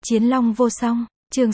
Chiến long vô song, chương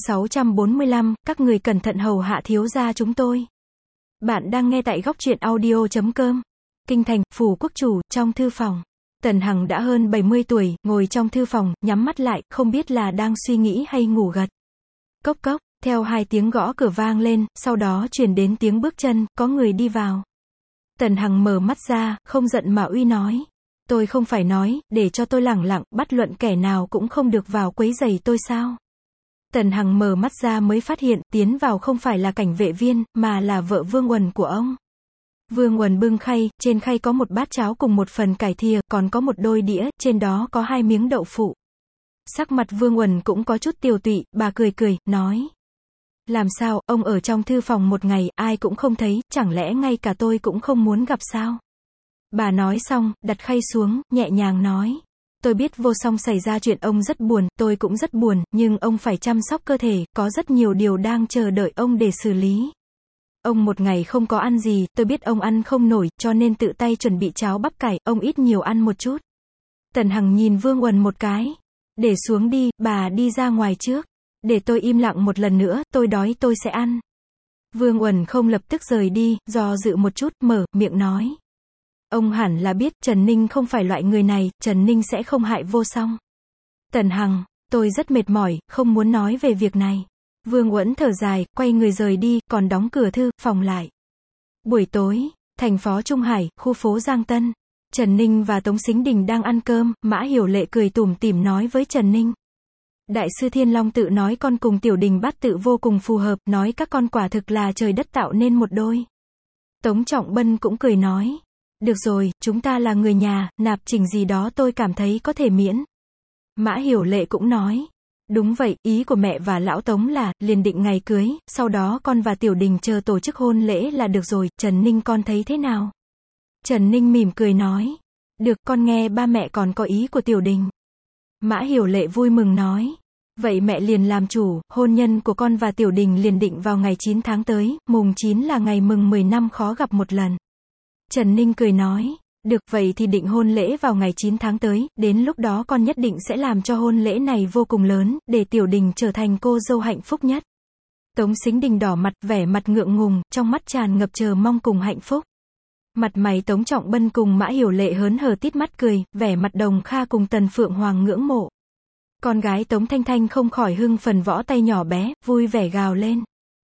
645, các người cẩn thận hầu hạ thiếu gia chúng tôi. Bạn đang nghe tại góc truyện audio.com. Kinh thành, phủ quốc chủ, trong thư phòng. Tần Hằng đã hơn 70 tuổi, ngồi trong thư phòng, nhắm mắt lại, không biết là đang suy nghĩ hay ngủ gật. Cốc cốc, theo hai tiếng gõ cửa vang lên, sau đó truyền đến tiếng bước chân, có người đi vào. Tần Hằng mở mắt ra, không giận mà uy nói. Tôi không phải nói, để cho tôi lẳng lặng, bất luận kẻ nào cũng không được vào quấy rầy tôi sao? Tần Hằng mở mắt ra mới phát hiện, tiến vào không phải là cảnh vệ viên, mà là vợ Vương Uẩn của ông. Vương Uẩn bưng khay, trên khay có một bát cháo cùng một phần cải thìa, còn có một đôi đĩa, trên đó có 2 miếng đậu phụ. Sắc mặt Vương Uẩn cũng có chút tiều tụy, bà cười cười, nói. Làm sao, ông ở trong thư phòng một ngày, ai cũng không thấy, chẳng lẽ ngay cả tôi cũng không muốn gặp sao? Bà nói xong, đặt khay xuống, nhẹ nhàng nói. Tôi biết vô song xảy ra chuyện ông rất buồn, tôi cũng rất buồn, nhưng ông phải chăm sóc cơ thể, có rất nhiều điều đang chờ đợi ông để xử lý. Ông một ngày không có ăn gì, tôi biết ông ăn không nổi, cho nên tự tay chuẩn bị cháo bắp cải, ông ít nhiều ăn một chút. Tần Hằng nhìn Vương Uẩn một cái. Để xuống đi, bà đi ra ngoài trước. Để tôi im lặng một lần nữa, tôi đói tôi sẽ ăn. Vương Uẩn không lập tức rời đi, do dự một chút, mở miệng nói. Ông hẳn là biết, Trần Ninh không phải loại người này, Trần Ninh sẽ không hại vô song. Tần Hằng, tôi rất mệt mỏi, không muốn nói về việc này. Vương Uẩn thở dài, quay người rời đi, còn đóng cửa thư phòng lại. Buổi tối, thành phố Trung Hải, khu phố Giang Tân. Trần Ninh và Tống Sính Đình đang ăn cơm, Mã Hiểu Lệ cười tủm tỉm nói với Trần Ninh. Đại sư Thiên Long tự nói con cùng Tiểu Đình bát tự vô cùng phù hợp, nói các con quả thực là trời đất tạo nên một đôi. Tống Trọng Bân cũng cười nói. Được rồi, chúng ta là người nhà, nạp chỉnh gì đó tôi cảm thấy có thể miễn. Mã Hiểu Lệ cũng nói. Đúng vậy, ý của mẹ và lão Tống là, liền định ngày cưới, sau đó con và Tiểu Đình chờ tổ chức hôn lễ là được rồi, Trần Ninh con thấy thế nào? Trần Ninh mỉm cười nói. Được, con nghe ba mẹ còn có ý của Tiểu Đình. Mã Hiểu Lệ vui mừng nói. Vậy mẹ liền làm chủ, hôn nhân của con và Tiểu Đình liền định vào ngày 9 tháng tới, mùng 9 là ngày mừng 10 năm khó gặp một lần. Trần Ninh cười nói, được vậy thì định hôn lễ vào ngày 9 tháng tới, đến lúc đó con nhất định sẽ làm cho hôn lễ này vô cùng lớn, để Tiểu Đình trở thành cô dâu hạnh phúc nhất. Tống Sính Đình đỏ mặt, vẻ mặt ngượng ngùng, trong mắt tràn ngập chờ mong cùng hạnh phúc. Mặt mày Tống Trọng Bân cùng Mã Hiểu Lệ hớn hở tít mắt cười, vẻ mặt Đồng Kha cùng Tần Phượng Hoàng ngưỡng mộ. Con gái Tống Thanh Thanh không khỏi hưng phần võ tay nhỏ bé, vui vẻ gào lên.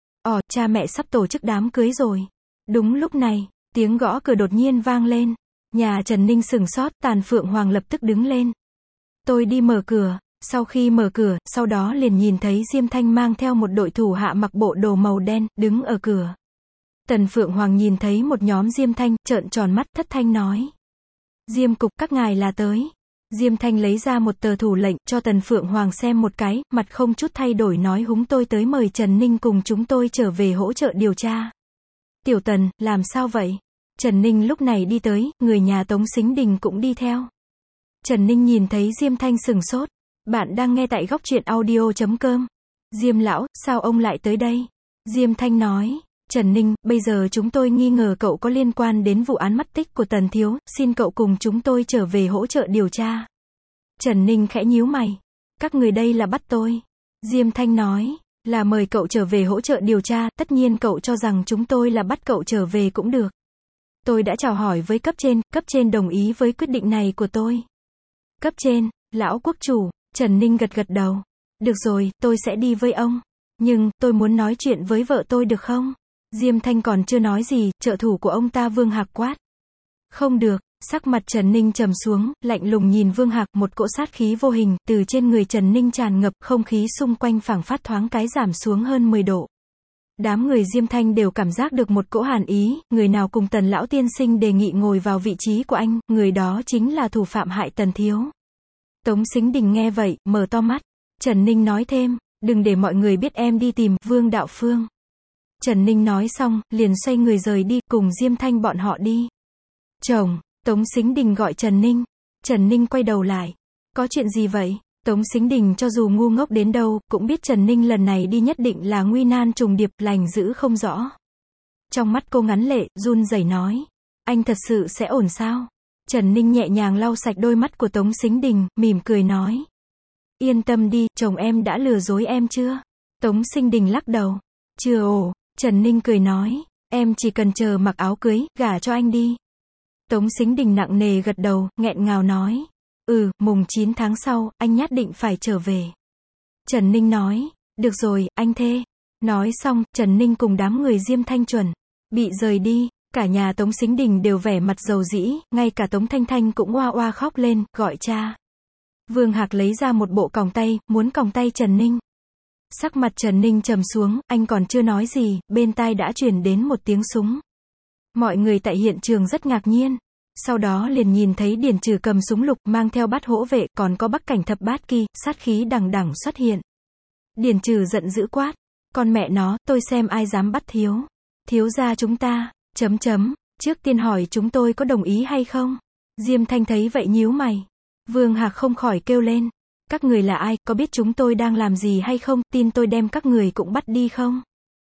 Cha mẹ sắp tổ chức đám cưới rồi. Đúng lúc này, tiếng gõ cửa đột nhiên vang lên. Nhà Trần Ninh sửng sốt, Tần Phượng Hoàng lập tức đứng lên. Tôi đi mở cửa, sau khi mở cửa, sau đó liền nhìn thấy Diêm Thanh mang theo một đội thủ hạ mặc bộ đồ màu đen, đứng ở cửa. Tần Phượng Hoàng nhìn thấy một nhóm Diêm Thanh, trợn tròn mắt, thất thanh nói. Diêm cục, các ngài là tới. Diêm Thanh lấy ra một tờ thủ lệnh, cho Tần Phượng Hoàng xem một cái, mặt không chút thay đổi nói húng tôi tới mời Trần Ninh cùng chúng tôi trở về hỗ trợ điều tra. Tiểu Tần, làm sao vậy? Trần Ninh lúc này đi tới, người nhà Tống Sính Đình cũng đi theo. Trần Ninh nhìn thấy Diêm Thanh sừng sốt. Bạn đang nghe tại góc truyện audio.com. Diêm lão, sao ông lại tới đây? Diêm Thanh nói. Trần Ninh, bây giờ chúng tôi nghi ngờ cậu có liên quan đến vụ án mất tích của Tần Thiếu, xin cậu cùng chúng tôi trở về hỗ trợ điều tra. Trần Ninh khẽ nhíu mày. Các người đây là bắt tôi. Diêm Thanh nói, là mời cậu trở về hỗ trợ điều tra, tất nhiên cậu cho rằng chúng tôi là bắt cậu trở về cũng được. Tôi đã chào hỏi với cấp trên đồng ý với quyết định này của tôi. Cấp trên, lão quốc chủ, Trần Ninh gật gật đầu. Được rồi, tôi sẽ đi với ông. Nhưng, tôi muốn nói chuyện với vợ tôi được không? Diêm Thanh còn chưa nói gì, trợ thủ của ông ta Vương Hạc quát. Không được, sắc mặt Trần Ninh trầm xuống, lạnh lùng nhìn Vương Hạc, một cỗ sát khí vô hình, từ trên người Trần Ninh tràn ngập, không khí xung quanh phảng phất thoáng cái giảm xuống hơn 10 độ. Đám người Diêm Thanh đều cảm giác được một cỗ hàn ý, người nào cùng Tần lão tiên sinh đề nghị ngồi vào vị trí của anh, người đó chính là thủ phạm hại Tần Thiếu. Tống Sính Đình nghe vậy, mở to mắt. Trần Ninh nói thêm, đừng để mọi người biết em đi tìm Vương Đạo Phương. Trần Ninh nói xong, liền xoay người rời đi, cùng Diêm Thanh bọn họ đi. Chồng, Tống Sính Đình gọi Trần Ninh. Trần Ninh quay đầu lại. Có chuyện gì vậy? Tống Sính Đình cho dù ngu ngốc đến đâu, cũng biết Trần Ninh lần này đi nhất định là nguy nan trùng điệp, lành dữ không rõ. Trong mắt cô ngắn lệ, run rẩy nói. Anh thật sự sẽ ổn sao? Trần Ninh nhẹ nhàng lau sạch đôi mắt của Tống Sính Đình, mỉm cười nói. Yên tâm đi, chồng em đã lừa dối em chưa? Tống Sinh Đình lắc đầu. Chưa ồ, Trần Ninh cười nói, em chỉ cần chờ mặc áo cưới, gả cho anh đi. Tống Sinh Đình nặng nề gật đầu, nghẹn ngào nói. Mùng 9 tháng sau, anh nhất định phải trở về. Trần Ninh nói, được rồi, anh thê. Nói xong, Trần Ninh cùng đám người Diêm Thanh chuẩn bị rời đi, cả nhà Tống Sính Đình đều vẻ mặt dầu dĩ, ngay cả Tống Thanh Thanh cũng oa oa khóc lên, gọi cha. Vương Hạc lấy ra một bộ còng tay, muốn còng tay Trần Ninh. Sắc mặt Trần Ninh trầm xuống, anh còn chưa nói gì, bên tai đã truyền đến một tiếng súng. Mọi người tại hiện trường rất ngạc nhiên. Sau đó liền nhìn thấy Điền Trừ cầm súng lục, mang theo bát hỗ vệ, còn có Bắc Cảnh Thập Bát Kỳ, sát khí đằng đằng xuất hiện. Điền Trừ giận dữ quát, con mẹ nó, tôi xem ai dám bắt thiếu gia chúng ta, trước tiên hỏi chúng tôi có đồng ý hay không? Diêm Thanh thấy vậy nhíu mày. Vương Hạc không khỏi kêu lên, các người là ai, có biết chúng tôi đang làm gì hay không, tin tôi đem các người cũng bắt đi không?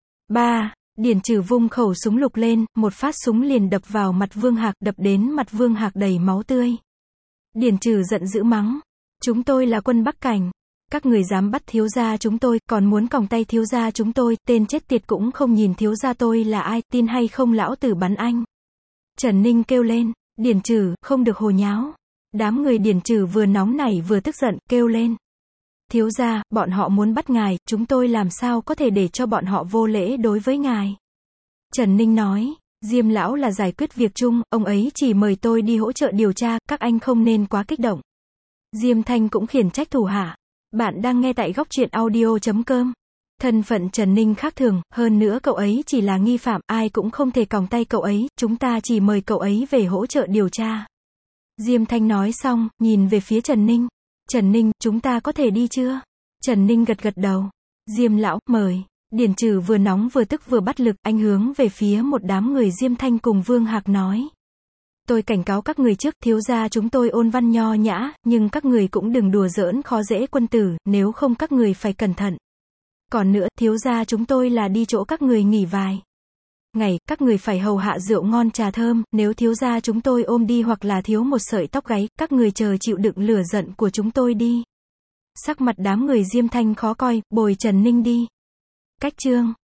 Điền Trừ vung khẩu súng lục lên, một phát súng liền đập vào mặt Vương Hạc, đập đến mặt Vương Hạc đầy máu tươi. Điền Trừ giận dữ mắng, chúng tôi là quân Bắc Cảnh, các người dám bắt thiếu gia chúng tôi, còn muốn còng tay thiếu gia chúng tôi, tên chết tiệt cũng không nhìn thiếu gia tôi là ai, tin hay không lão tử bắn anh. Trần Ninh kêu lên, Điền Trừ, không được hồ nháo. Đám người Điền Trừ vừa nóng nảy vừa tức giận, kêu lên. Thiếu gia, bọn họ muốn bắt ngài, chúng tôi làm sao có thể để cho bọn họ vô lễ đối với ngài. Trần Ninh nói, Diêm lão là giải quyết việc chung, ông ấy chỉ mời tôi đi hỗ trợ điều tra, các anh không nên quá kích động. Diêm Thanh cũng khiển trách thủ hạ. Bạn đang nghe tại góc truyện audio.com. Thân phận Trần Ninh khác thường, hơn nữa cậu ấy chỉ là nghi phạm, ai cũng không thể còng tay cậu ấy, chúng ta chỉ mời cậu ấy về hỗ trợ điều tra. Diêm Thanh nói xong, nhìn về phía Trần Ninh. Trần Ninh, chúng ta có thể đi chưa? Trần Ninh gật gật đầu. Diêm lão, mời. Điền Trừ vừa nóng vừa tức vừa bắt lực, anh hướng về phía một đám người Diêm Thanh cùng Vương Hạc nói. Tôi cảnh cáo các người trước, thiếu gia chúng tôi ôn văn nho nhã, nhưng các người cũng đừng đùa giỡn khó dễ quân tử, nếu không các người phải cẩn thận. Còn nữa, thiếu gia chúng tôi là đi chỗ các người nghỉ vài ngày, các người phải hầu hạ rượu ngon trà thơm, nếu thiếu gia chúng tôi ôm đi hoặc là thiếu một sợi tóc gáy, các người chờ chịu đựng lửa giận của chúng tôi đi. Sắc mặt đám người Diêm Thanh khó coi, bồi Trần Ninh đi. Cách chương